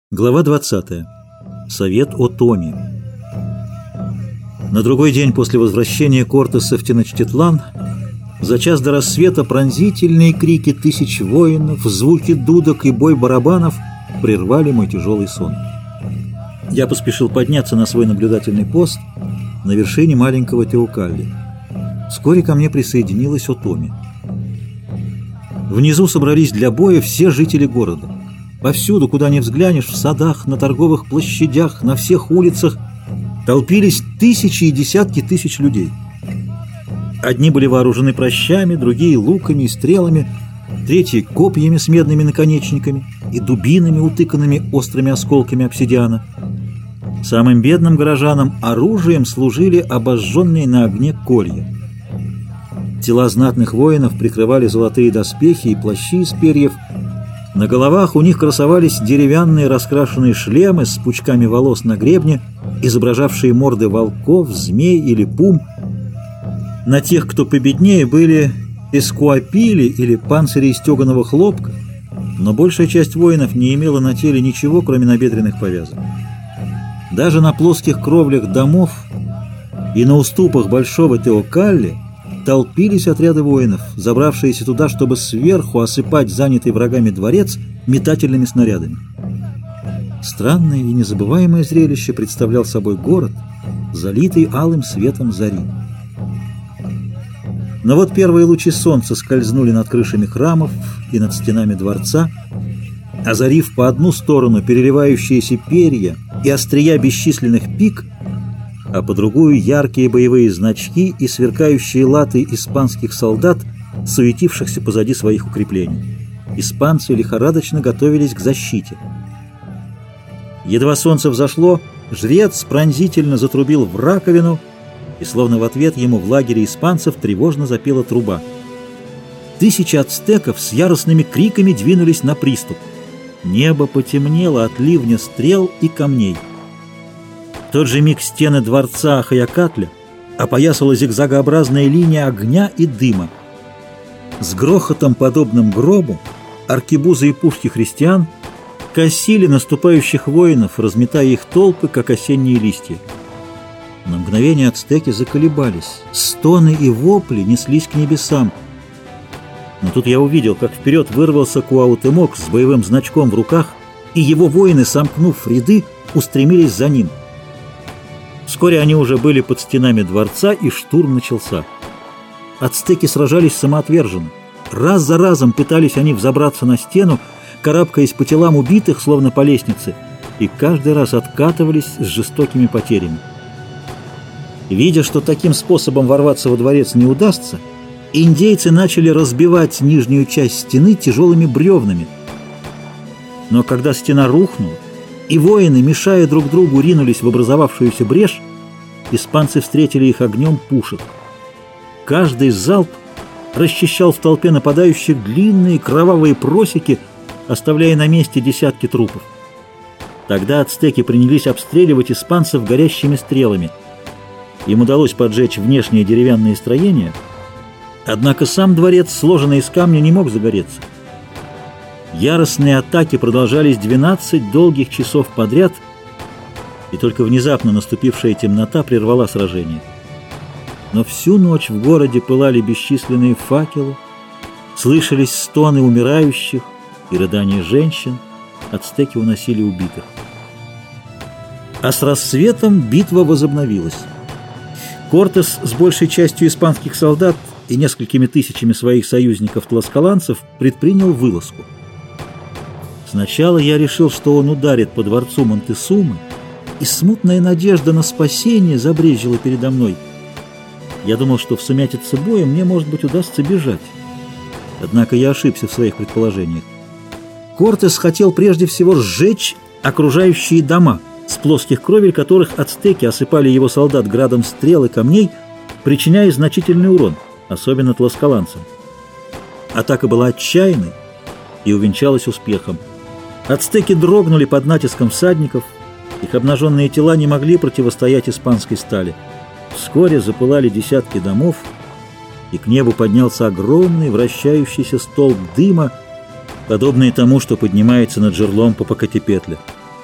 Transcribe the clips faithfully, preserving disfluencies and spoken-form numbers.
Глава двадцатая. Совет о Томе. На другой день после возвращения Кортеса в Теночтитлан за час до рассвета пронзительные крики тысяч воинов, звуки дудок и бой барабанов прервали мой тяжелый сон. Я поспешил подняться на свой наблюдательный пост на вершине маленького Теокалли. Вскоре ко мне присоединилась Отоми. Внизу собрались для боя все жители города. Повсюду, куда ни взглянешь, в садах, на торговых площадях, на всех улицах толпились тысячи и десятки тысяч людей. Одни были вооружены пращами, другие — луками и стрелами, третьи — копьями с медными наконечниками и дубинами, утыканными острыми осколками обсидиана. Самым бедным горожанам оружием служили обожженные на огне колья. Тела знатных воинов прикрывали золотые доспехи и плащи из перьев. На головах у них красовались деревянные раскрашенные шлемы с пучками волос на гребне, изображавшие морды волков, змей или пум. На тех, кто победнее, были эскуапили или панцири из стеганого хлопка, но большая часть воинов не имела на теле ничего, кроме набедренных повязок. Даже на плоских кровлях домов и на уступах большого Теокалли толпились отряды воинов, забравшиеся туда, чтобы сверху осыпать занятый врагами дворец метательными снарядами. Странное и незабываемое зрелище представлял собой город, залитый алым светом зари. Но вот первые лучи солнца скользнули над крышами храмов и над стенами дворца, озарив по одну сторону переливающиеся перья и острия бесчисленных пик, а по другую яркие боевые значки и сверкающие латы испанских солдат, суетившихся позади своих укреплений. Испанцы лихорадочно готовились к защите. Едва солнце взошло, жрец пронзительно затрубил в раковину, и словно в ответ ему в лагере испанцев тревожно запела труба. Тысячи ацтеков с яростными криками двинулись на приступ. Небо потемнело от ливня стрел и камней. В тот же миг стены дворца Хаякатля опоясала зигзагообразная линия огня и дыма. С грохотом, подобным гробу, аркебузы и пушки христиан косили наступающих воинов, разметая их толпы, как осенние листья. На мгновение ацтеки заколебались, стоны и вопли неслись к небесам. Но тут я увидел, как вперед вырвался Куаутемок с боевым значком в руках, и его воины, сомкнув ряды, устремились за ним. Вскоре они уже были под стенами дворца, и штурм начался. Ацтеки сражались самоотверженно. Раз за разом пытались они взобраться на стену, карабкаясь по телам убитых, словно по лестнице, и каждый раз откатывались с жестокими потерями. Видя, что таким способом ворваться во дворец не удастся, индейцы начали разбивать нижнюю часть стены тяжелыми бревнами. Но когда стена рухнула, и воины, мешая друг другу, ринулись в образовавшуюся брешь, испанцы встретили их огнем пушек. Каждый залп расчищал в толпе нападающих длинные кровавые просеки, оставляя на месте десятки трупов. Тогда ацтеки принялись обстреливать испанцев горящими стрелами. Им удалось поджечь внешние деревянные строения, однако сам дворец, сложенный из камня, не мог загореться. Яростные атаки продолжались двенадцать долгих часов подряд, и только внезапно наступившая темнота прервала сражение. Но всю ночь в городе пылали бесчисленные факелы, слышались стоны умирающих и рыдания женщин, ацтеки уносили убитых. А с рассветом битва возобновилась. Кортес с большей частью испанских солдат и несколькими тысячами своих союзников-тласкаланцев предпринял вылазку. Сначала я решил, что он ударит по дворцу Монтесумы, и смутная надежда на спасение забрезжила передо мной. Я думал, что в сумятице боя мне, может быть, удастся бежать. Однако я ошибся в своих предположениях. Кортес хотел прежде всего сжечь окружающие дома, с плоских кровель которых ацтеки осыпали его солдат градом стрел и камней, причиняя значительный урон, особенно тласкаланцам. Атака была отчаянной и увенчалась успехом. Ацтеки дрогнули под натиском всадников, их обнаженные тела не могли противостоять испанской стали. Вскоре запылали десятки домов, и к небу поднялся огромный вращающийся столб дыма, подобный тому, что поднимается над жерлом Попокатепетля.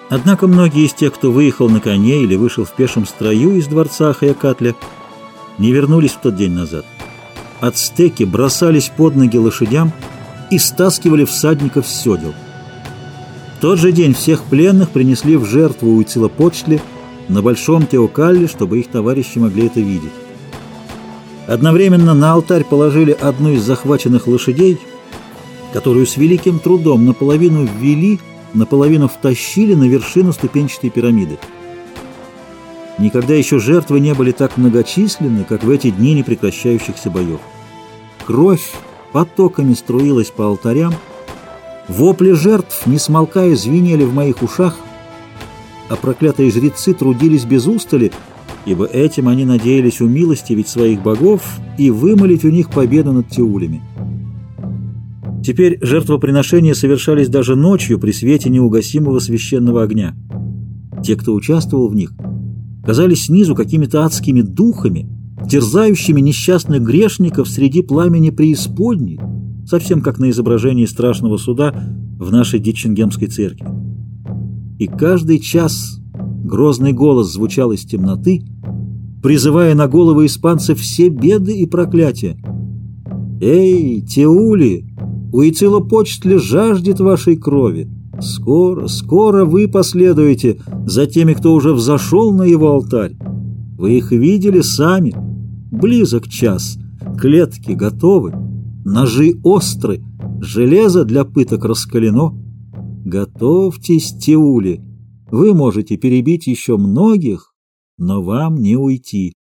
Однако многие из тех, кто выехал на коне или вышел в пешем строю из дворца Ахаякатля, не вернулись в тот день назад. Ацтеки бросались под ноги лошадям и стаскивали всадников с седел. В тот же день всех пленных принесли в жертву Уицилопочтли на Большом Теокалле, чтобы их товарищи могли это видеть. Одновременно на алтарь положили одну из захваченных лошадей, которую с великим трудом наполовину ввели, наполовину втащили на вершину ступенчатой пирамиды. Никогда еще жертвы не были так многочисленны, как в эти дни непрекращающихся боев. Кровь потоками струилась по алтарям, вопли жертв, не смолкая, звенели в моих ушах, а проклятые жрецы трудились без устали, ибо этим они надеялись умилостивить своих богов и вымолить у них победу над теулями. Теперь жертвоприношения совершались даже ночью при свете неугасимого священного огня. Те, кто участвовал в них, казались снизу какими-то адскими духами, терзающими несчастных грешников среди пламени преисподней, совсем как на изображении страшного суда в нашей Дитчингемской церкви. И каждый час грозный голос звучал из темноты, призывая на головы испанцев все беды и проклятия. «Эй, теули! Уицилопочтли жаждет вашей крови! Скоро, скоро вы последуете за теми, кто уже взошел на его алтарь. Вы их видели сами. Близок час, клетки готовы, ножи остры, железо для пыток раскалено. Готовьтесь, теули, вы можете перебить еще многих, но вам не уйти».